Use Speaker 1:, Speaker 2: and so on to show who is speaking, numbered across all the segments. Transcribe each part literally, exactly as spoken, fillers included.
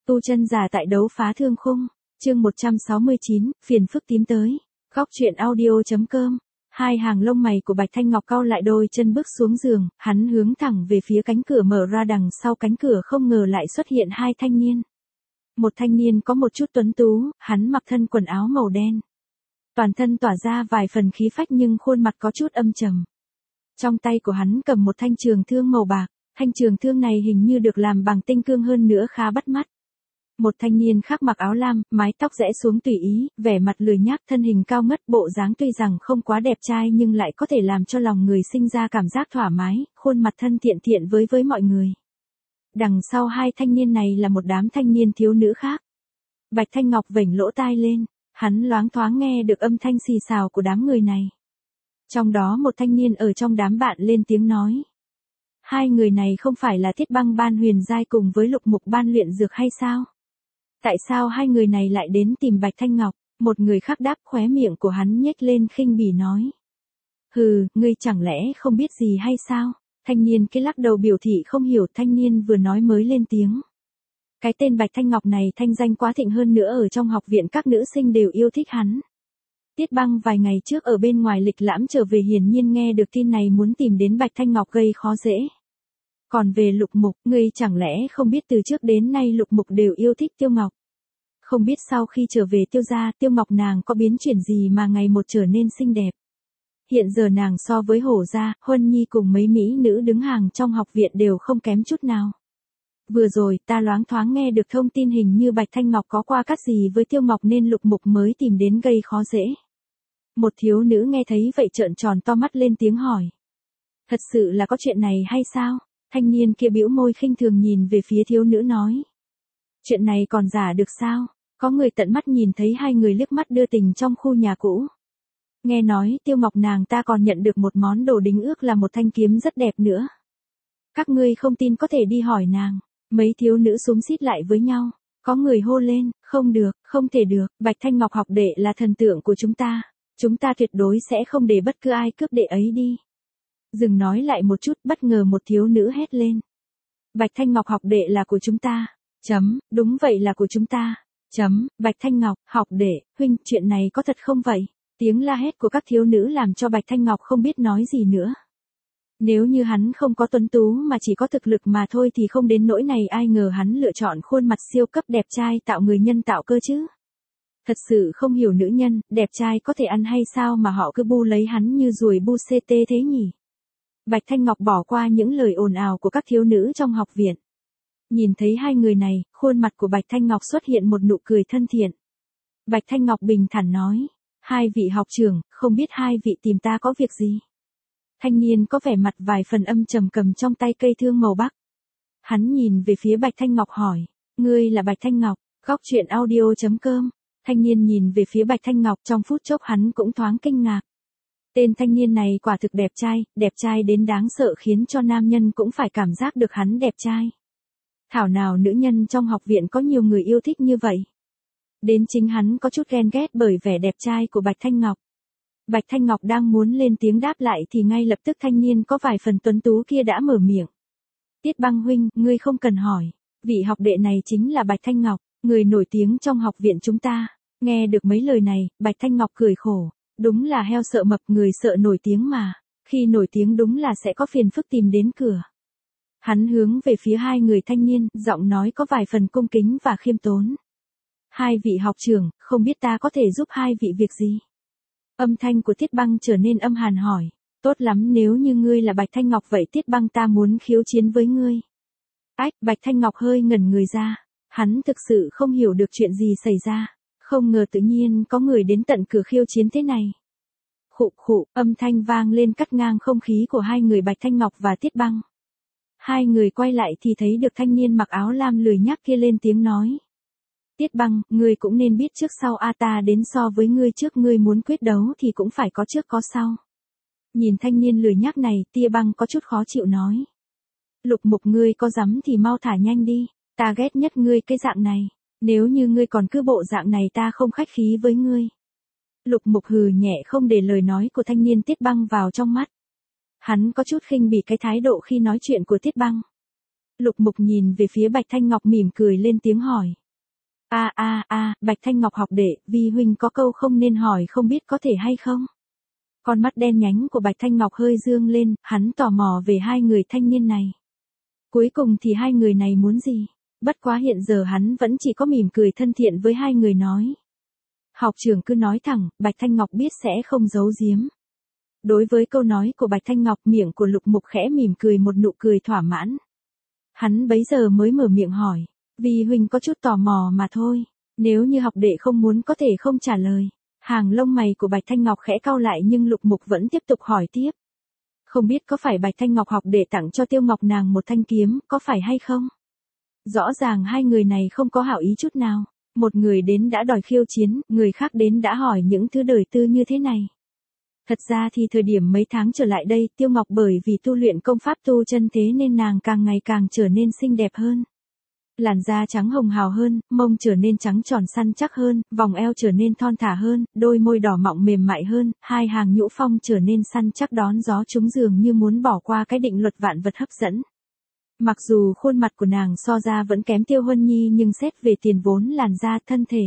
Speaker 1: Tu chân giả tại đấu phá thương khung, chương một trăm sáu mươi chín, phiền phức tím tới. Góc truyện audio.com. Hai hàng lông mày của Bạch Thanh Ngọc cau lại, đôi chân bước xuống giường, hắn hướng thẳng về phía cánh cửa mở ra. Đằng sau cánh cửa không ngờ lại xuất hiện hai thanh niên. Một thanh niên có một chút tuấn tú, hắn mặc thân quần áo màu đen. Toàn thân tỏa ra vài phần khí phách nhưng khuôn mặt có chút âm trầm. Trong tay của hắn cầm một thanh trường thương màu bạc, thanh trường thương này hình như được làm bằng tinh cương, hơn nữa khá bắt mắt. Một thanh niên khác mặc áo lam, mái tóc rẽ xuống tùy ý, vẻ mặt lười nhác, thân hình cao ngất, bộ dáng tuy rằng không quá đẹp trai nhưng lại có thể làm cho lòng người sinh ra cảm giác thoải mái, khuôn mặt thân thiện thiện với với mọi người. Đằng sau hai thanh niên này là một đám thanh niên thiếu nữ khác. Bạch Thanh Ngọc vểnh lỗ tai lên, hắn loáng thoáng nghe được âm thanh xì xào của đám người này. Trong đó một thanh niên ở trong đám bạn lên tiếng nói. Hai người này không phải là Thiết Băng Ban Huyền Giai cùng với Lục Mục Ban luyện dược hay sao? Tại sao hai người này lại đến tìm Bạch Thanh Ngọc? Một người khác đáp, khóe miệng của hắn nhếch lên khinh bỉ nói. Hừ, ngươi chẳng lẽ không biết gì hay sao? Thanh niên kia lắc đầu biểu thị không hiểu. Thanh niên vừa nói mới lên tiếng. Cái tên Bạch Thanh Ngọc này thanh danh quá thịnh, hơn nữa ở trong học viện các nữ sinh đều yêu thích hắn. Tiết Băng vài ngày trước ở bên ngoài lịch lãm trở về, hiển nhiên nghe được tin này muốn tìm đến Bạch Thanh Ngọc gây khó dễ. Còn về Lục Mục, ngươi chẳng lẽ không biết từ trước đến nay Lục Mục đều yêu thích Tiêu Ngọc? Không biết sau khi trở về Tiêu gia, Tiêu Ngọc nàng có biến chuyển gì mà ngày một trở nên xinh đẹp. Hiện giờ nàng so với Hổ gia, Huân Nhi cùng mấy mỹ nữ đứng hàng trong học viện đều không kém chút nào. Vừa rồi ta loáng thoáng nghe được thông tin hình như Bạch Thanh Ngọc có qua cắt gì với Tiêu Ngọc nên Lục Mục mới tìm đến gây khó dễ. Một thiếu nữ nghe thấy vậy trợn tròn to mắt lên tiếng hỏi. Thật sự là có chuyện này hay sao? Thanh niên kia bĩu môi khinh thường nhìn về phía thiếu nữ nói. Chuyện này còn giả được sao? Có người tận mắt nhìn thấy hai người liếc mắt đưa tình trong khu nhà cũ. Nghe nói Tiêu Ngọc nàng ta còn nhận được một món đồ đính ước là một thanh kiếm rất đẹp nữa. Các ngươi không tin có thể đi hỏi nàng. Mấy thiếu nữ xúm xít lại với nhau. Có người hô lên, không được, không thể được, Bạch Thanh Ngọc học đệ là thần tượng của chúng ta. Chúng ta tuyệt đối sẽ không để bất cứ ai cướp đệ ấy đi. Dừng nói lại một chút, bất ngờ một thiếu nữ hét lên. Bạch Thanh Ngọc học đệ là của chúng ta. Chấm, đúng vậy là của chúng ta. Chấm, Bạch Thanh Ngọc, học đệ, huynh, chuyện này có thật không vậy? Tiếng la hét của các thiếu nữ làm cho Bạch Thanh Ngọc không biết nói gì nữa. Nếu như hắn không có tuấn tú mà chỉ có thực lực mà thôi thì không đến nỗi này, ai ngờ hắn lựa chọn khuôn mặt siêu cấp đẹp trai tạo người nhân tạo cơ chứ. Thật sự không hiểu nữ nhân, đẹp trai có thể ăn hay sao mà họ cứ bu lấy hắn như ruồi bu ct thế nhỉ? Bạch Thanh Ngọc bỏ qua những lời ồn ào của các thiếu nữ trong học viện. Nhìn thấy hai người này, khuôn mặt của Bạch Thanh Ngọc xuất hiện một nụ cười thân thiện. Bạch Thanh Ngọc bình thản nói. Hai vị học trưởng, không biết hai vị tìm ta có việc gì? Thanh niên có vẻ mặt vài phần âm trầm cầm trong tay cây thương màu bắc. Hắn nhìn về phía Bạch Thanh Ngọc hỏi. Ngươi là Bạch Thanh Ngọc, góc truyện audio.com. Thanh niên nhìn về phía Bạch Thanh Ngọc, trong phút chốc hắn cũng thoáng kinh ngạc. Tên thanh niên này quả thực đẹp trai, đẹp trai đến đáng sợ khiến cho nam nhân cũng phải cảm giác được hắn đẹp trai. Thảo nào nữ nhân trong học viện có nhiều người yêu thích như vậy. Đến chính hắn có chút ghen ghét bởi vẻ đẹp trai của Bạch Thanh Ngọc. Bạch Thanh Ngọc đang muốn lên tiếng đáp lại thì ngay lập tức thanh niên có vài phần tuấn tú kia đã mở miệng. Tiết Băng huynh, ngươi không cần hỏi. Vị học đệ này chính là Bạch Thanh Ngọc, người nổi tiếng trong học viện chúng ta. Nghe được mấy lời này, Bạch Thanh Ngọc cười khổ. Đúng là heo sợ mập, người sợ nổi tiếng mà. Khi nổi tiếng đúng là sẽ có phiền phức tìm đến cửa. Hắn hướng về phía hai người thanh niên, giọng nói có vài phần cung kính và khiêm tốn. Hai vị học trưởng, không biết ta có thể giúp hai vị việc gì? Âm thanh của Tiết Băng trở nên âm hàn hỏi. Tốt lắm, nếu như ngươi là Bạch Thanh Ngọc vậy Tiết Băng ta muốn khiêu chiến với ngươi. Ách, Bạch Thanh Ngọc hơi ngẩn người ra. Hắn thực sự không hiểu được chuyện gì xảy ra. Không ngờ tự nhiên có người đến tận cửa khiêu chiến thế này. Khụ khụ, âm thanh vang lên cắt ngang không khí của hai người Bạch Thanh Ngọc và Tiết Băng. Hai người quay lại thì thấy được thanh niên mặc áo lam lười nhác kia lên tiếng nói. Tiết Băng, ngươi cũng nên biết trước sau a ta đến so với ngươi trước, ngươi muốn quyết đấu thì cũng phải có trước có sau. Nhìn thanh niên lười nhác này, Tia Băng có chút khó chịu nói. Lục Mục, ngươi có dám thì mau thả nhanh đi, ta ghét nhất ngươi cái dạng này. Nếu như ngươi còn cứ bộ dạng này ta không khách khí với ngươi. Lục Mục hừ nhẹ không để lời nói của thanh niên Tiết Băng vào trong mắt. Hắn có chút khinh bỉ cái thái độ khi nói chuyện của Tiết Băng. Lục Mục nhìn về phía Bạch Thanh Ngọc mỉm cười lên tiếng hỏi. A a a, Bạch Thanh Ngọc học đệ, Vi huynh có câu không nên hỏi không biết có thể hay không? Con mắt đen nhánh của Bạch Thanh Ngọc hơi dương lên, hắn tò mò về hai người thanh niên này. Cuối cùng thì hai người này muốn gì? Bất quá hiện giờ hắn vẫn chỉ có mỉm cười thân thiện với hai người nói. Học trưởng cứ nói thẳng, Bạch Thanh Ngọc biết sẽ không giấu giếm. Đối với câu nói của Bạch Thanh Ngọc, miệng của Lục Mục khẽ mỉm cười một nụ cười thỏa mãn. Hắn bấy giờ mới mở miệng hỏi, Vi huynh có chút tò mò mà thôi, nếu như học đệ không muốn có thể không trả lời. Hàng lông mày của Bạch Thanh Ngọc khẽ cau lại nhưng Lục Mục vẫn tiếp tục hỏi tiếp. Không biết có phải Bạch Thanh Ngọc học đệ tặng cho Tiêu Ngọc nàng một thanh kiếm, có phải hay không? Rõ ràng hai người này không có hảo ý chút nào. Một người đến đã đòi khiêu chiến, người khác đến đã hỏi những thứ đời tư như thế này. Thật ra thì thời điểm mấy tháng trở lại đây, Tiêu Ngọc bởi vì tu luyện công pháp tu chân thế nên nàng càng ngày càng trở nên xinh đẹp hơn. Làn da trắng hồng hào hơn, mông trở nên trắng tròn săn chắc hơn, vòng eo trở nên thon thả hơn, đôi môi đỏ mọng mềm mại hơn, hai hàng nhũ phong trở nên săn chắc đón gió chúng dường như muốn bỏ qua cái định luật vạn vật hấp dẫn. Mặc dù khuôn mặt của nàng so ra vẫn kém Tiêu Huân Nhi nhưng xét về tiền vốn làn da thân thể.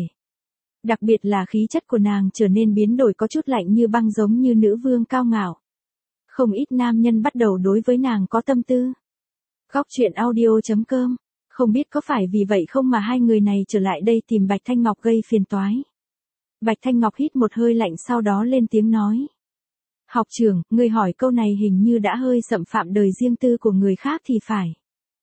Speaker 1: Đặc biệt là khí chất của nàng trở nên biến đổi có chút lạnh như băng giống như nữ vương cao ngạo. Không ít nam nhân bắt đầu đối với nàng có tâm tư. Góc truyện audio chấm com. Không biết có phải vì vậy không mà hai người này trở lại đây tìm Bạch Thanh Ngọc gây phiền toái. Bạch Thanh Ngọc hít một hơi lạnh sau đó lên tiếng nói. Học trưởng, người hỏi câu này hình như đã hơi xâm phạm đời riêng tư của người khác thì phải.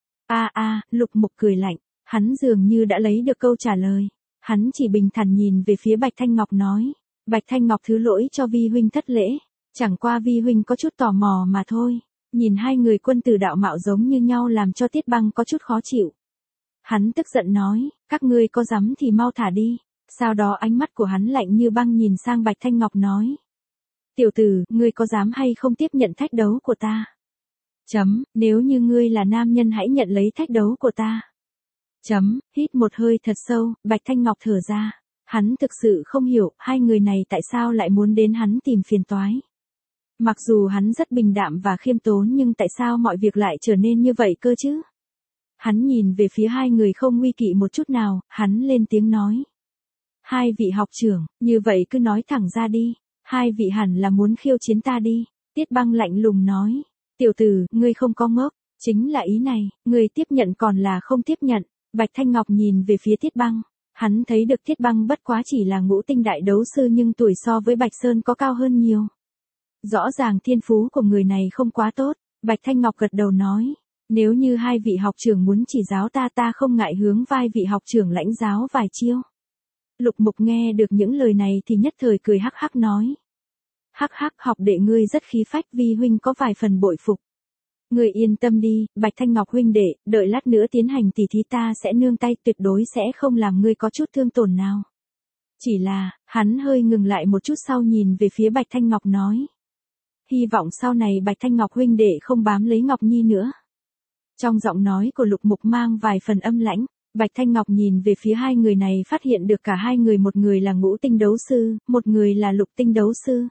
Speaker 1: A a, Lục Mục cười lạnh, hắn dường như đã lấy được câu trả lời. Hắn chỉ bình thản nhìn về phía Bạch Thanh Ngọc nói. Bạch Thanh Ngọc thứ lỗi cho Vi huynh thất lễ. Chẳng qua Vi huynh có chút tò mò mà thôi. Nhìn hai người quân tử đạo mạo giống như nhau làm cho Tiết Băng có chút khó chịu. Hắn tức giận nói, các ngươi có dám thì mau thả đi. Sau đó ánh mắt của hắn lạnh như băng nhìn sang Bạch Thanh Ngọc nói. Tiểu tử, ngươi có dám hay không tiếp nhận thách đấu của ta? Chấm, nếu như ngươi là nam nhân hãy nhận lấy thách đấu của ta. Chấm, hít một hơi thật sâu, Bạch Thanh Ngọc thở ra. Hắn thực sự không hiểu, hai người này tại sao lại muốn đến hắn tìm phiền toái. Mặc dù hắn rất bình đạm và khiêm tốn nhưng tại sao mọi việc lại trở nên như vậy cơ chứ? Hắn nhìn về phía hai người không nguy kỵ một chút nào, hắn lên tiếng nói. Hai vị học trưởng, như vậy cứ nói thẳng ra đi, hai vị hẳn là muốn khiêu chiến ta đi. Tiết Băng lạnh lùng nói, tiểu tử, ngươi không có ngốc, chính là ý này, ngươi tiếp nhận còn là không tiếp nhận. Bạch Thanh Ngọc nhìn về phía Tiết Băng, hắn thấy được Tiết Băng bất quá chỉ là ngũ tinh đại đấu sư nhưng tuổi so với Bạch Sơn có cao hơn nhiều. Rõ ràng thiên phú của người này không quá tốt, Bạch Thanh Ngọc gật đầu nói. Nếu như hai vị học trưởng muốn chỉ giáo ta ta không ngại hướng vai vị học trưởng lãnh giáo vài chiêu. Lục Mục nghe được những lời này thì nhất thời cười hắc hắc nói. Hắc hắc học đệ ngươi rất khí phách Vi huynh có vài phần bội phục. Ngươi yên tâm đi, Bạch Thanh Ngọc huynh đệ, đợi lát nữa tiến hành tỉ thí ta sẽ nương tay tuyệt đối sẽ không làm ngươi có chút thương tổn nào. Chỉ là, hắn hơi ngừng lại một chút sau nhìn về phía Bạch Thanh Ngọc nói. Hy vọng sau này Bạch Thanh Ngọc huynh đệ không bám lấy Ngọc Nhi nữa. Trong giọng nói của Lục Mục mang vài phần âm lãnh, Bạch Thanh Ngọc nhìn về phía hai người này phát hiện được cả hai người một người là ngũ tinh đấu sư, một người là lục tinh đấu sư.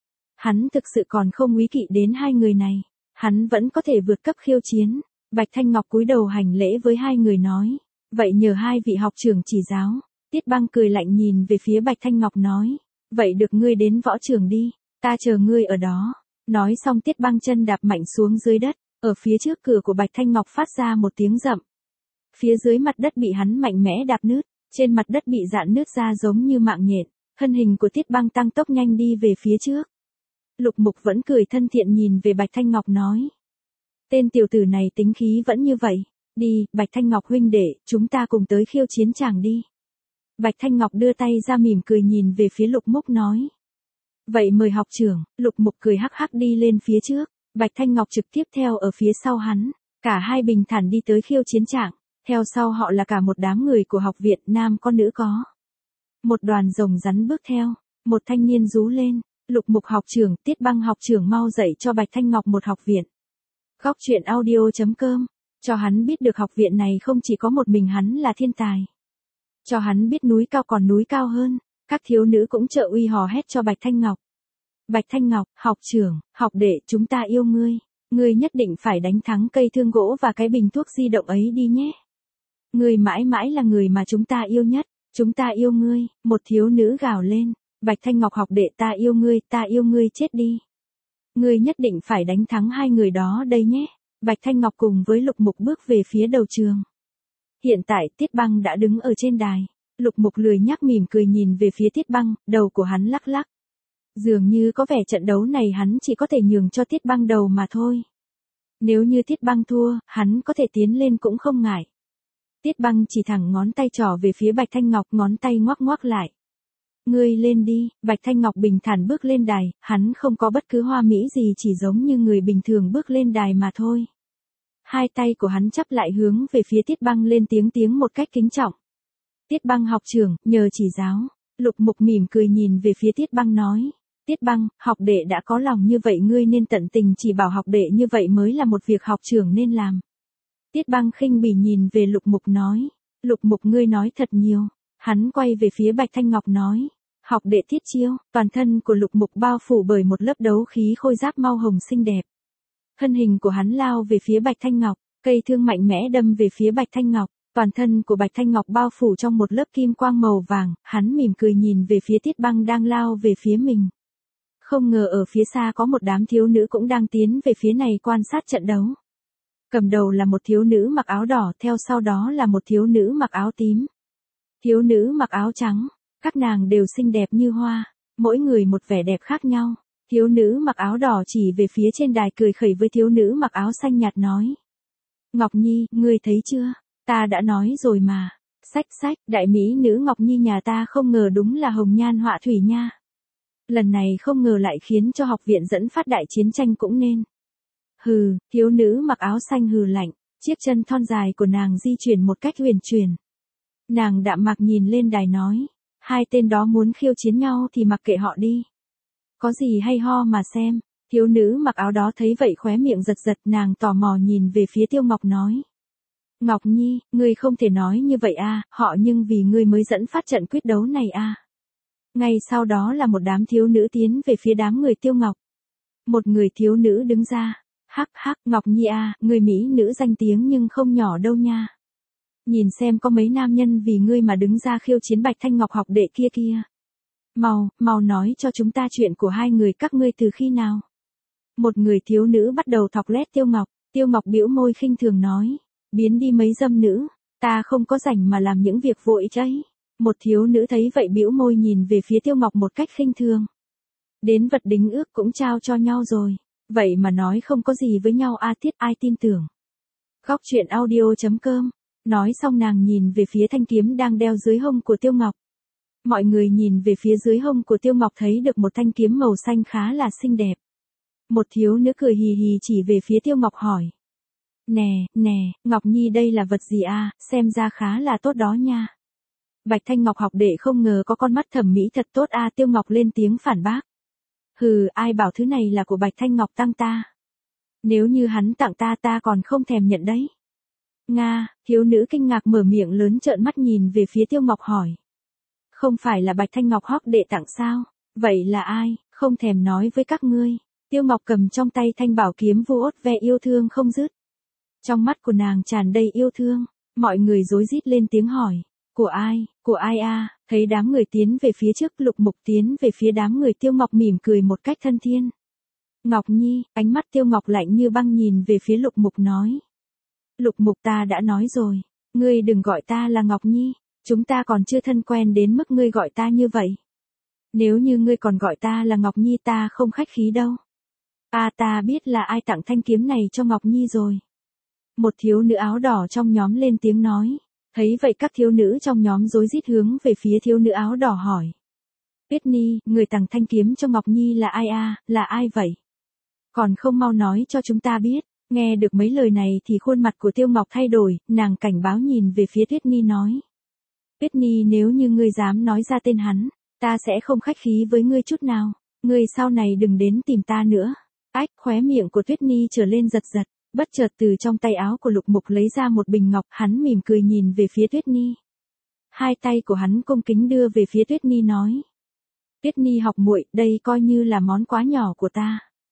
Speaker 1: Hắn thực sự còn không úy kỵ đến hai người này, hắn vẫn có thể vượt cấp khiêu chiến. Bạch Thanh Ngọc cúi đầu hành lễ với hai người nói, vậy nhờ hai vị học trưởng chỉ giáo. Tiết Băng cười lạnh nhìn về phía Bạch Thanh Ngọc nói, vậy được ngươi đến võ trường đi, ta chờ ngươi ở đó. Nói xong Tiết Băng chân đạp mạnh xuống dưới đất. Ở phía trước cửa của Bạch Thanh Ngọc phát ra một tiếng rậm. Phía dưới mặt đất bị hắn mạnh mẽ đạp nứt, trên mặt đất bị dạn nứt ra giống như mạng nhện. Thân hình của Tiết Băng tăng tốc nhanh đi về phía trước. Lục Mục vẫn cười thân thiện nhìn về Bạch Thanh Ngọc nói. Tên tiểu tử này tính khí vẫn như vậy. Đi, Bạch Thanh Ngọc huynh đệ, chúng ta cùng tới khiêu chiến chàng đi. Bạch Thanh Ngọc đưa tay ra mỉm cười nhìn về phía Lục Mục nói. Vậy mời học trưởng. Lục Mục cười hắc hắc đi lên phía trước. Bạch Thanh Ngọc trực tiếp theo ở phía sau hắn, cả hai bình thản đi tới khiêu chiến trạng, theo sau họ là cả một đám người của học viện nam có nữ có. Một đoàn rồng rắn bước theo, một thanh niên rú lên, Lục Mục học trưởng, Tiết Băng học trưởng mau dạy cho Bạch Thanh Ngọc một học viện. Góc truyện audio chấm com, cho hắn biết được học viện này không chỉ có một mình hắn là thiên tài. Cho hắn biết núi cao còn núi cao hơn, các thiếu nữ cũng trợ uy hò hét cho Bạch Thanh Ngọc. Bạch Thanh Ngọc, học trưởng, học đệ chúng ta yêu ngươi. Ngươi nhất định phải đánh thắng cây thương gỗ và cái bình thuốc di động ấy đi nhé. Ngươi mãi mãi là người mà chúng ta yêu nhất, chúng ta yêu ngươi, một thiếu nữ gào lên. Bạch Thanh Ngọc học đệ, ta yêu ngươi, ta yêu ngươi chết đi. Ngươi nhất định phải đánh thắng hai người đó đây nhé. Bạch Thanh Ngọc cùng với Lục Mục bước về phía đầu trường. Hiện tại Tiết Băng đã đứng ở trên đài. Lục Mục lười nhác mỉm cười nhìn về phía Tiết Băng, đầu của hắn lắc lắc. Dường như có vẻ trận đấu này hắn chỉ có thể nhường cho Tiết Băng đầu mà thôi. Nếu như Tiết Băng thua, hắn có thể tiến lên cũng không ngại. Tiết Băng chỉ thẳng ngón tay trỏ về phía Bạch Thanh Ngọc, ngón tay ngoắc ngoắc lại. Ngươi lên đi. Bạch Thanh Ngọc bình thản bước lên đài, hắn không có bất cứ hoa mỹ gì, chỉ giống như người bình thường bước lên đài mà thôi. Hai tay của hắn chắp lại hướng về phía Tiết Băng lên tiếng tiếng một cách kính trọng. Tiết Băng học trưởng, nhờ chỉ giáo. Lục Mục mỉm cười nhìn về phía Tiết Băng nói. Tiết Băng, học đệ đã có lòng như vậy ngươi nên tận tình chỉ bảo học đệ, như vậy mới là một việc học trưởng nên làm. Tiết Băng khinh bỉ nhìn về Lục Mục nói. Lục Mục, ngươi nói thật nhiều. Hắn quay về phía Bạch Thanh Ngọc nói. Học đệ thiết chiêu. Toàn thân của Lục Mục bao phủ bởi một lớp đấu khí khôi giáp màu hồng xinh đẹp. Thân hình của hắn lao về phía Bạch Thanh Ngọc, cây thương mạnh mẽ đâm về phía Bạch Thanh Ngọc. Toàn thân của Bạch Thanh Ngọc bao phủ trong một lớp kim quang màu vàng, hắn mỉm cười nhìn về phía Tiết Băng đang lao về phía mình. Không ngờ ở phía xa có một đám thiếu nữ cũng đang tiến về phía này quan sát trận đấu. Cầm đầu là một thiếu nữ mặc áo đỏ, theo sau đó là một thiếu nữ mặc áo tím. Thiếu nữ mặc áo trắng, các nàng đều xinh đẹp như hoa, mỗi người một vẻ đẹp khác nhau. Thiếu nữ mặc áo đỏ chỉ về phía trên đài cười khẩy với thiếu nữ mặc áo xanh nhạt nói. Ngọc Nhi, ngươi thấy chưa? Ta đã nói rồi mà. Sách sách, đại mỹ nữ Ngọc Nhi nhà ta không ngờ đúng là hồng nhan họa thủy nha. Lần này không ngờ lại khiến cho học viện dẫn phát đại chiến tranh cũng nên. Hừ, thiếu nữ mặc áo xanh hừ lạnh, chiếc chân thon dài của nàng di chuyển một cách huyền chuyển. Nàng đạm mạc nhìn lên đài nói, hai tên đó muốn khiêu chiến nhau thì mặc kệ họ đi. Có gì hay ho mà xem. Thiếu nữ mặc áo đó thấy vậy khóe miệng giật giật, nàng tò mò nhìn về phía Tiêu Ngọc nói. Ngọc Nhi, ngươi không thể nói như vậy a, họ nhưng vì ngươi mới dẫn phát trận quyết đấu này a. Ngay sau đó là một đám thiếu nữ tiến về phía đám người Tiêu Ngọc. Một người thiếu nữ đứng ra, hắc hắc, Ngọc Nhi a, ngươi mỹ nữ danh tiếng nhưng không nhỏ đâu nha. Nhìn xem có mấy nam nhân vì ngươi mà đứng ra khiêu chiến Bạch Thanh Ngọc học đệ kia kia. Mau, mau nói cho chúng ta chuyện của hai người các ngươi từ khi nào. Một người thiếu nữ bắt đầu thọc lét Tiêu Ngọc, Tiêu Ngọc bĩu môi khinh thường nói, biến đi mấy dâm nữ, ta không có rảnh mà làm những việc vội ấy. Một thiếu nữ thấy vậy bĩu môi nhìn về phía Tiêu Ngọc một cách khinh thường. Đến vật đính ước cũng trao cho nhau rồi, vậy mà nói không có gì với nhau a, Tiết ai tin tưởng. Góc truyện audio chấm com. Nói xong nàng nhìn về phía thanh kiếm đang đeo dưới hông của Tiêu Ngọc. Mọi người nhìn về phía dưới hông của Tiêu Ngọc thấy được một thanh kiếm màu xanh khá là xinh đẹp. Một thiếu nữ cười hì hì chỉ về phía Tiêu Ngọc hỏi. Nè, nè, Ngọc Nhi đây là vật gì a, xem ra khá là tốt đó nha. Bạch Thanh Ngọc học đệ không ngờ có con mắt thẩm mỹ thật tốt a, Tiêu Ngọc lên tiếng phản bác. Hừ, ai bảo thứ này là của Bạch Thanh Ngọc tăng ta. Nếu như hắn tặng ta ta còn không thèm nhận đấy. Nga, thiếu nữ kinh ngạc mở miệng lớn trợn mắt nhìn về phía Tiêu Ngọc hỏi. Không phải là Bạch Thanh Ngọc học đệ tặng sao? Vậy là ai? Không thèm nói với các ngươi. Tiêu Ngọc cầm trong tay thanh bảo kiếm vô ốt ve yêu thương không dứt. Trong mắt của nàng tràn đầy yêu thương, mọi người rối rít lên tiếng hỏi. Của ai? Của ai a? Thấy đám người tiến về phía trước, Lục Mục tiến về phía đám người, Tiêu Ngọc mỉm cười một cách thân thiên. Ngọc Nhi, ánh mắt Tiêu Ngọc lạnh như băng nhìn về phía Lục Mục nói. Lục Mục, ta đã nói rồi, ngươi đừng gọi ta là Ngọc Nhi, chúng ta còn chưa thân quen đến mức ngươi gọi ta như vậy. Nếu như ngươi còn gọi ta là Ngọc Nhi ta không khách khí đâu. À, ta biết là ai tặng thanh kiếm này cho Ngọc Nhi rồi. Một thiếu nữ áo đỏ trong nhóm lên tiếng nói. Thấy vậy các thiếu nữ trong nhóm rối rít hướng về phía thiếu nữ áo đỏ hỏi. Whitney, người tặng thanh kiếm cho Ngọc Nhi là ai a, là ai vậy? Còn không mau nói cho chúng ta biết. Nghe được mấy lời này thì khuôn mặt của Tiêu Ngọc thay đổi, nàng cảnh báo nhìn về phía Whitney nói. Whitney, nếu như ngươi dám nói ra tên hắn, ta sẽ không khách khí với ngươi chút nào, ngươi sau này đừng đến tìm ta nữa. Ách, khóe miệng của Whitney trở lên giật giật, bất chợt từ trong tay áo của Lục Mục lấy ra một bình ngọc, hắn mỉm cười nhìn về phía Whitney. Hai tay của hắn cung kính đưa về phía Whitney nói. Whitney học muội, đây coi như là món quà nhỏ của ta.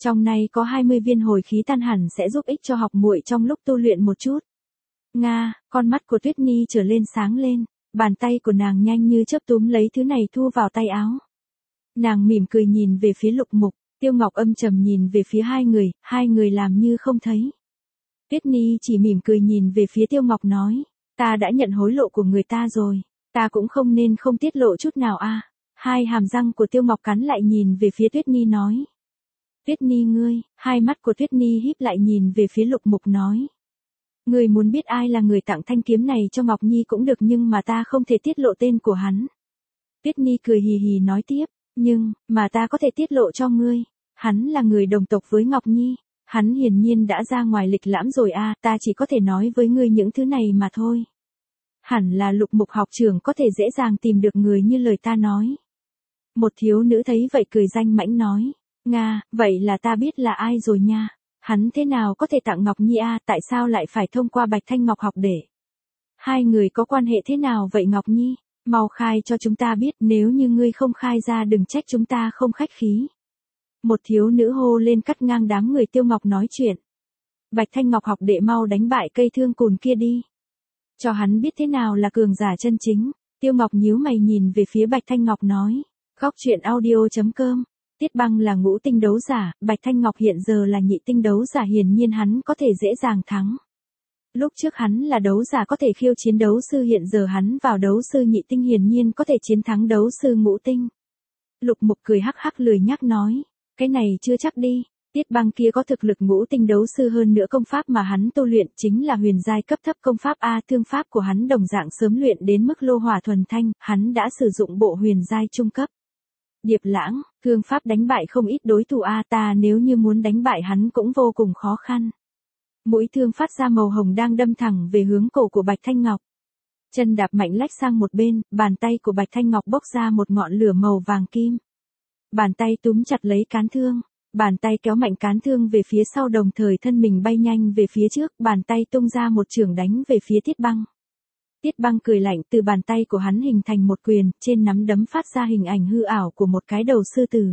Speaker 1: Trong này có hai mươi viên hồi khí tan hẳn sẽ giúp ích cho học muội trong lúc tu luyện một chút. Nga, con mắt của Tuyết Nhi trở lên sáng lên, bàn tay của nàng nhanh như chớp túm lấy thứ này thu vào tay áo. Nàng mỉm cười nhìn về phía Lục Mục, Tiêu Ngọc âm trầm nhìn về phía hai người, hai người làm như không thấy. Tuyết Nhi chỉ mỉm cười nhìn về phía Tiêu Ngọc nói, ta đã nhận hối lộ của người ta rồi, ta cũng không nên không tiết lộ chút nào a. À. Hai hàm răng của Tiêu Ngọc cắn lại nhìn về phía Tuyết Nhi nói. Tuyết Nhi ngươi, hai mắt của Tuyết Nhi híp lại nhìn về phía Lục Mục nói. Ngươi muốn biết ai là người tặng thanh kiếm này cho Ngọc Nhi cũng được nhưng mà ta không thể tiết lộ tên của hắn. Tuyết Nhi cười hì hì nói tiếp, nhưng, mà ta có thể tiết lộ cho ngươi, hắn là người đồng tộc với Ngọc Nhi, hắn hiển nhiên đã ra ngoài lịch lãm rồi a, à, ta chỉ có thể nói với ngươi những thứ này mà thôi. Hẳn là Lục Mục học trưởng có thể dễ dàng tìm được người như lời ta nói. Một thiếu nữ thấy vậy cười danh mãnh nói, Nga, vậy là ta biết là ai rồi nha. Hắn thế nào có thể tặng Ngọc Nhi a, à, tại sao lại phải thông qua Bạch Thanh Ngọc học để? Hai người có quan hệ thế nào vậy Ngọc Nhi? Mau khai cho chúng ta biết, nếu như ngươi không khai ra đừng trách chúng ta không khách khí. Một thiếu nữ hô lên cắt ngang đám người Tiêu Ngọc nói chuyện. Bạch Thanh Ngọc học đệ mau đánh bại cây thương cùn kia đi. Cho hắn biết thế nào là cường giả chân chính. Tiêu Ngọc nhíu mày nhìn về phía Bạch Thanh Ngọc nói. Góc truyện audio chấm com. Tiết Băng là ngũ tinh đấu giả, Bạch Thanh Ngọc hiện giờ là nhị tinh đấu giả, hiển nhiên hắn có thể dễ dàng thắng. Lúc trước hắn là đấu giả có thể khiêu chiến đấu sư, hiện giờ hắn vào đấu sư nhị tinh hiển nhiên có thể chiến thắng đấu sư ngũ tinh. Lục Mục cười hắc hắc lười nhắc nói, cái này chưa chắc đi, Tiết Băng kia có thực lực ngũ tinh đấu sư, hơn nữa công pháp mà hắn tu luyện chính là huyền giai cấp thấp công pháp a, thương pháp của hắn đồng dạng sớm luyện đến mức lô hỏa thuần thanh, hắn đã sử dụng bộ huyền giai trung cấp. Điệp Lãng, thương pháp đánh bại không ít đối thủ a, ta nếu như muốn đánh bại hắn cũng vô cùng khó khăn. Mũi thương phát ra màu hồng đang đâm thẳng về hướng cổ của Bạch Thanh Ngọc. Chân đạp mạnh lách sang một bên, bàn tay của Bạch Thanh Ngọc bốc ra một ngọn lửa màu vàng kim. Bàn tay túm chặt lấy cán thương, bàn tay kéo mạnh cán thương về phía sau, đồng thời thân mình bay nhanh về phía trước, bàn tay tung ra một chưởng đánh về phía Tiết Băng. Tiết Băng cười lạnh, từ bàn tay của hắn hình thành một quyền, trên nắm đấm phát ra hình ảnh hư ảo của một cái đầu sư tử.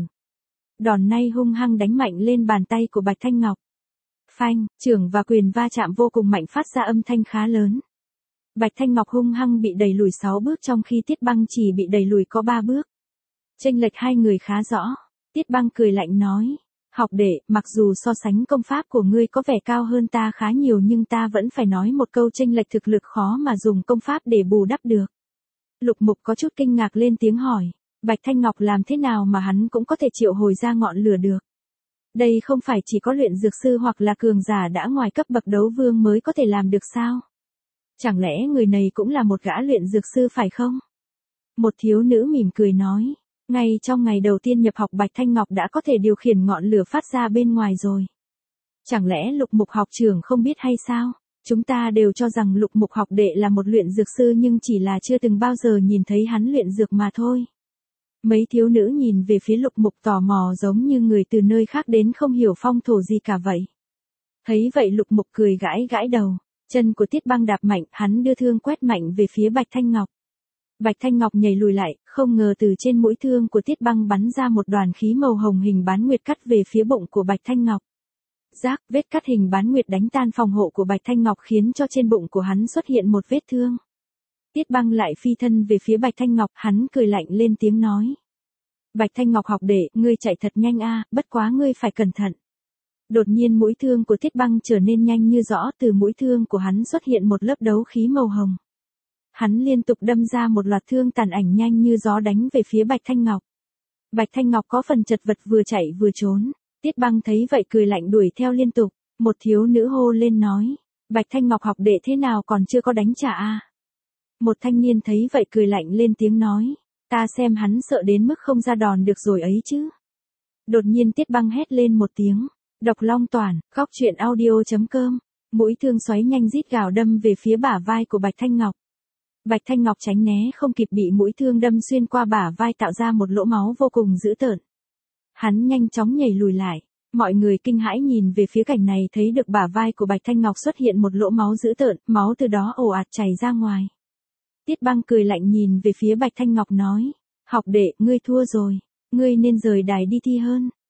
Speaker 1: Đòn này hung hăng đánh mạnh lên bàn tay của Bạch Thanh Ngọc. Phanh, chưởng và quyền va chạm vô cùng mạnh, phát ra âm thanh khá lớn. Bạch Thanh Ngọc hung hăng bị đẩy lùi sáu bước, trong khi Tiết Băng chỉ bị đẩy lùi có ba bước. Chênh lệch hai người khá rõ. Tiết Băng cười lạnh nói, học đệ, mặc dù so sánh công pháp của ngươi có vẻ cao hơn ta khá nhiều nhưng ta vẫn phải nói một câu, chênh lệch thực lực khó mà dùng công pháp để bù đắp được. Lục Mục có chút kinh ngạc lên tiếng hỏi, Bạch Thanh Ngọc làm thế nào mà hắn cũng có thể triệu hồi ra ngọn lửa được? Đây không phải chỉ có luyện dược sư hoặc là cường giả đã ngoài cấp bậc đấu vương mới có thể làm được sao? Chẳng lẽ người này cũng là một gã luyện dược sư phải không? Một thiếu nữ mỉm cười nói, ngay trong ngày đầu tiên nhập học Bạch Thanh Ngọc đã có thể điều khiển ngọn lửa phát ra bên ngoài rồi. Chẳng lẽ Lục Mục học trưởng không biết hay sao? Chúng ta đều cho rằng Lục Mục học đệ là một luyện dược sư nhưng chỉ là chưa từng bao giờ nhìn thấy hắn luyện dược mà thôi. Mấy thiếu nữ nhìn về phía Lục Mục tò mò giống như người từ nơi khác đến không hiểu phong thổ gì cả vậy. Thấy vậy Lục Mục cười gãi gãi đầu, chân của Tiết Băng đạp mạnh, hắn đưa thương quét mạnh về phía Bạch Thanh Ngọc. Bạch Thanh Ngọc nhảy lùi lại, không ngờ từ trên mũi thương của Tiết Băng bắn ra một đoàn khí màu hồng hình bán nguyệt cắt về phía bụng của Bạch Thanh Ngọc. Rác, vết cắt hình bán nguyệt đánh tan phòng hộ của Bạch Thanh Ngọc khiến cho trên bụng của hắn xuất hiện một vết thương. Tiết Băng lại phi thân về phía Bạch Thanh Ngọc, hắn cười lạnh lên tiếng nói. Bạch Thanh Ngọc học đệ, ngươi chạy thật nhanh a, bất quá ngươi phải cẩn thận. Đột nhiên mũi thương của Tiết Băng trở nên nhanh như rõ, từ mũi thương của hắn xuất hiện một lớp đấu khí màu hồng. Hắn liên tục đâm ra một loạt thương tàn ảnh nhanh như gió đánh về phía Bạch Thanh Ngọc. Bạch Thanh Ngọc có phần chật vật, vừa chạy vừa trốn. Tiết Băng thấy vậy cười lạnh đuổi theo liên tục. Một thiếu nữ hô lên nói, Bạch Thanh Ngọc học đệ thế nào còn chưa có đánh trả a? Một thanh niên thấy vậy cười lạnh lên tiếng nói, ta xem hắn sợ đến mức không ra đòn được rồi ấy chứ. Đột nhiên Tiết Băng hét lên một tiếng, độc long toàn, góc truyện audio chấm com. Mũi thương xoáy nhanh rít gào đâm về phía bả vai của Bạch Thanh Ngọc. Bạch Thanh Ngọc tránh né không kịp, bị mũi thương đâm xuyên qua bả vai tạo ra một lỗ máu vô cùng dữ tợn. Hắn nhanh chóng nhảy lùi lại. Mọi người kinh hãi nhìn về phía cảnh này, thấy được bả vai của Bạch Thanh Ngọc xuất hiện một lỗ máu dữ tợn, máu từ đó ồ ạt chảy ra ngoài. Tiết Băng cười lạnh nhìn về phía Bạch Thanh Ngọc nói, học đệ, ngươi thua rồi, ngươi nên rời đài đi thi hơn.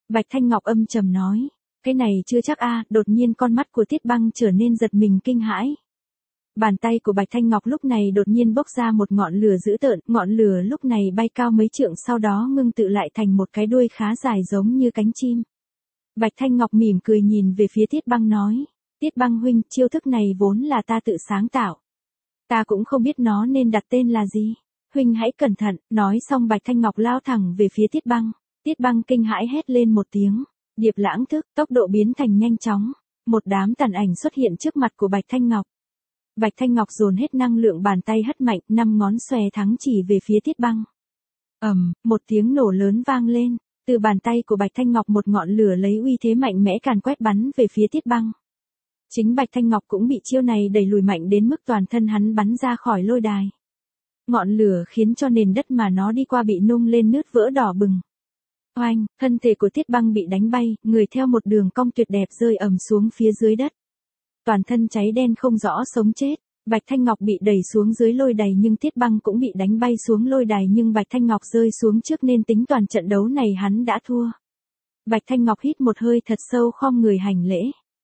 Speaker 1: Bạch Thanh Ngọc âm trầm nói. Cái này chưa chắc a, đột nhiên con mắt của Tiết Băng trở nên giật mình kinh hãi. Bàn tay của Bạch Thanh Ngọc lúc này đột nhiên bốc ra một ngọn lửa dữ tợn, ngọn lửa lúc này bay cao mấy trượng sau đó ngưng tụ lại thành một cái đuôi khá dài giống như cánh chim. Bạch Thanh Ngọc mỉm cười nhìn về phía Tiết Băng nói, Tiết Băng huynh, chiêu thức này vốn là ta tự sáng tạo. Ta cũng không biết nó nên đặt tên là gì. Huynh hãy cẩn thận, nói xong Bạch Thanh Ngọc lao thẳng về phía Tiết Băng. Tiết Băng kinh hãi hét lên một tiếng, điệp lãng thức, tốc độ biến thành nhanh chóng. Một đám tàn ảnh xuất hiện trước mặt của Bạch Thanh Ngọc. Bạch Thanh Ngọc dồn hết năng lượng bàn tay hất mạnh, năm ngón xòe thắng chỉ về phía Tiết Băng. Ầm, um, một tiếng nổ lớn vang lên, từ bàn tay của Bạch Thanh Ngọc một ngọn lửa lấy uy thế mạnh mẽ càn quét bắn về phía Tiết Băng. Chính Bạch Thanh Ngọc cũng bị chiêu này đẩy lùi mạnh đến mức toàn thân hắn bắn ra khỏi lôi đài. Ngọn lửa khiến cho nền đất mà nó đi qua bị nung lên nứt vỡ đỏ bừng. Oanh, thân thể của Tiết Băng bị đánh bay, người theo một đường cong tuyệt đẹp rơi ầm xuống phía dưới đất. Toàn thân cháy đen không rõ sống chết, Bạch Thanh Ngọc bị đẩy xuống dưới lôi đài nhưng Tiết Băng cũng bị đánh bay xuống lôi đài nhưng Bạch Thanh Ngọc rơi xuống trước nên tính toàn trận đấu này hắn đã thua. Bạch Thanh Ngọc hít một hơi thật sâu khom người hành lễ.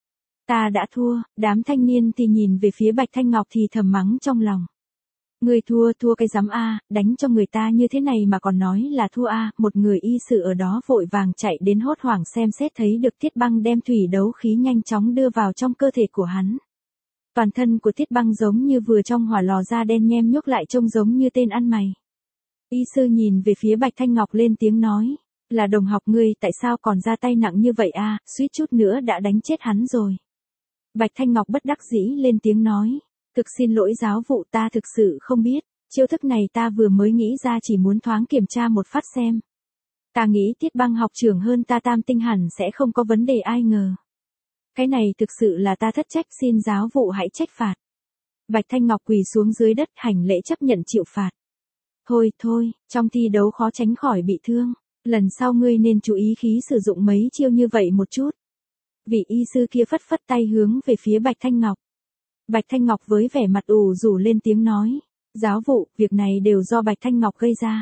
Speaker 1: Ta đã thua, đám thanh niên thì nhìn về phía Bạch Thanh Ngọc thì thầm mắng trong lòng. Người thua thua cái giám a, đánh cho người ta như thế này mà còn nói là thua a. Một người y sự ở đó vội vàng chạy đến hốt hoảng xem xét thấy được Tiết Băng đem thủy đấu khí nhanh chóng đưa vào trong cơ thể của hắn. Toàn thân của Tiết Băng giống như vừa trong hỏa lò da đen nhem nhuốc lại trông giống như tên ăn mày. Y sư nhìn về phía Bạch Thanh Ngọc lên tiếng nói, là đồng học ngươi tại sao còn ra tay nặng như vậy a, suýt chút nữa đã đánh chết hắn rồi. Bạch Thanh Ngọc bất đắc dĩ lên tiếng nói. Thực xin lỗi giáo vụ, ta thực sự không biết, chiêu thức này ta vừa mới nghĩ ra chỉ muốn thoáng kiểm tra một phát xem. Ta nghĩ Tiết Băng học trưởng hơn ta tam tinh hẳn sẽ không có vấn đề ai ngờ. Cái này thực sự là ta thất trách, xin giáo vụ hãy trách phạt. Bạch Thanh Ngọc quỳ xuống dưới đất hành lễ chấp nhận chịu phạt. Thôi thôi, trong thi đấu khó tránh khỏi bị thương, lần sau ngươi nên chú ý khí sử dụng mấy chiêu như vậy một chút. Vị y sư kia phất phất tay hướng về phía Bạch Thanh Ngọc. Bạch Thanh Ngọc với vẻ mặt ủ rũ lên tiếng nói, giáo vụ, việc này đều do Bạch Thanh Ngọc gây ra.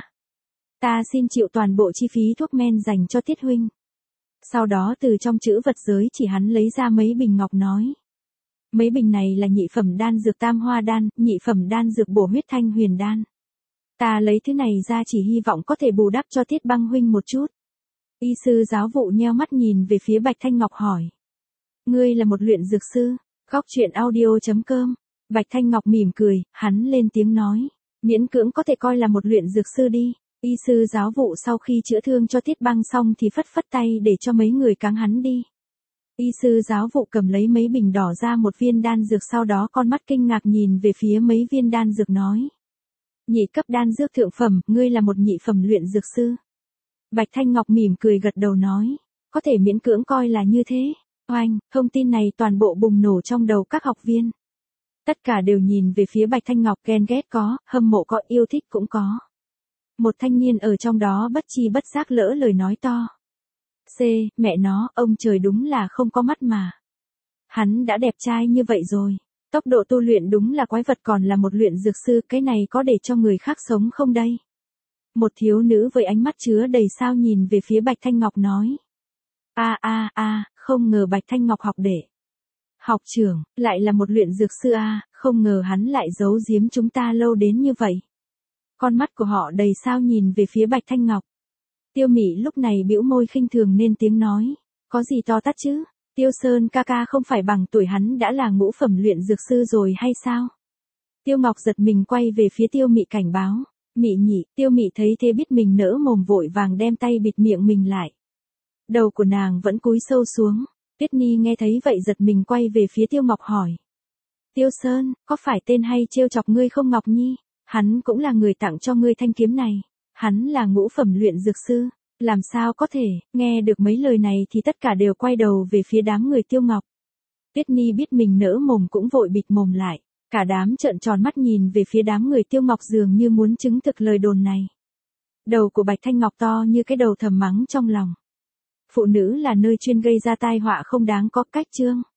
Speaker 1: Ta xin chịu toàn bộ chi phí thuốc men dành cho Tiết huynh. Sau đó từ trong chữ vật giới chỉ hắn lấy ra mấy bình ngọc nói. Mấy bình này là nhị phẩm đan dược tam hoa đan, nhị phẩm đan dược bổ huyết thanh huyền đan. Ta lấy thứ này ra chỉ hy vọng có thể bù đắp cho Tiết Băng huynh một chút. Y sư giáo vụ nheo mắt nhìn về phía Bạch Thanh Ngọc hỏi. Ngươi là một luyện dược sư? Góc truyện audio chấm com. Bạch Thanh Ngọc mỉm cười, hắn lên tiếng nói. Miễn cưỡng có thể coi là một luyện dược sư đi. Y sư giáo vụ sau khi chữa thương cho Tiết Băng xong thì phất phất tay để cho mấy người cáng hắn đi. Y sư giáo vụ cầm lấy mấy bình đỏ ra một viên đan dược, sau đó con mắt kinh ngạc nhìn về phía mấy viên đan dược nói. Nhị cấp đan dược thượng phẩm, ngươi là một nhị phẩm luyện dược sư. Bạch Thanh Ngọc mỉm cười gật đầu nói. Có thể miễn cưỡng coi là như thế. Oanh, thông tin này toàn bộ bùng nổ trong đầu các học viên. Tất cả đều nhìn về phía Bạch Thanh Ngọc, ghen ghét có, hâm mộ có, yêu thích cũng có. Một thanh niên ở trong đó bất chi bất giác lỡ lời nói to. C, mẹ nó, ông trời đúng là không có mắt mà. Hắn đã đẹp trai như vậy rồi. Tốc độ tu luyện đúng là quái vật, còn là một luyện dược sư, cái này có để cho người khác sống không đây? Một thiếu nữ với ánh mắt chứa đầy sao nhìn về phía Bạch Thanh Ngọc nói. A a a, không ngờ Bạch Thanh Ngọc học đệ. Học trưởng, lại là một luyện dược sư a, à, không ngờ hắn lại giấu giếm chúng ta lâu đến như vậy. Con mắt của họ đầy sao nhìn về phía Bạch Thanh Ngọc. Tiêu Mị lúc này bĩu môi khinh thường nên tiếng nói, có gì to tát chứ, Tiêu Sơn ca ca không phải bằng tuổi hắn đã là ngũ phẩm luyện dược sư rồi hay sao? Tiêu Ngọc giật mình quay về phía Tiêu Mị cảnh báo, Mị nhị, Tiêu Mị thấy thế biết mình nỡ mồm vội vàng đem tay bịt miệng mình lại. Đầu của nàng vẫn cúi sâu xuống. Tuyết Nhi nghe thấy vậy giật mình quay về phía Tiêu Ngọc hỏi. Tiêu Sơn, có phải tên hay trêu chọc ngươi không Ngọc Nhi? Hắn cũng là người tặng cho ngươi thanh kiếm này. Hắn là ngũ phẩm luyện dược sư. Làm sao có thể? Nghe được mấy lời này thì tất cả đều quay đầu về phía đám người Tiêu Ngọc. Tuyết Nhi biết mình nỡ mồm cũng vội bịt mồm lại. Cả đám trợn tròn mắt nhìn về phía đám người Tiêu Ngọc dường như muốn chứng thực lời đồn này. Đầu của Bạch Thanh Ngọc to như cái đầu thầm mắng trong lòng. Phụ nữ là nơi chuyên gây ra tai họa không đáng có, cách chương.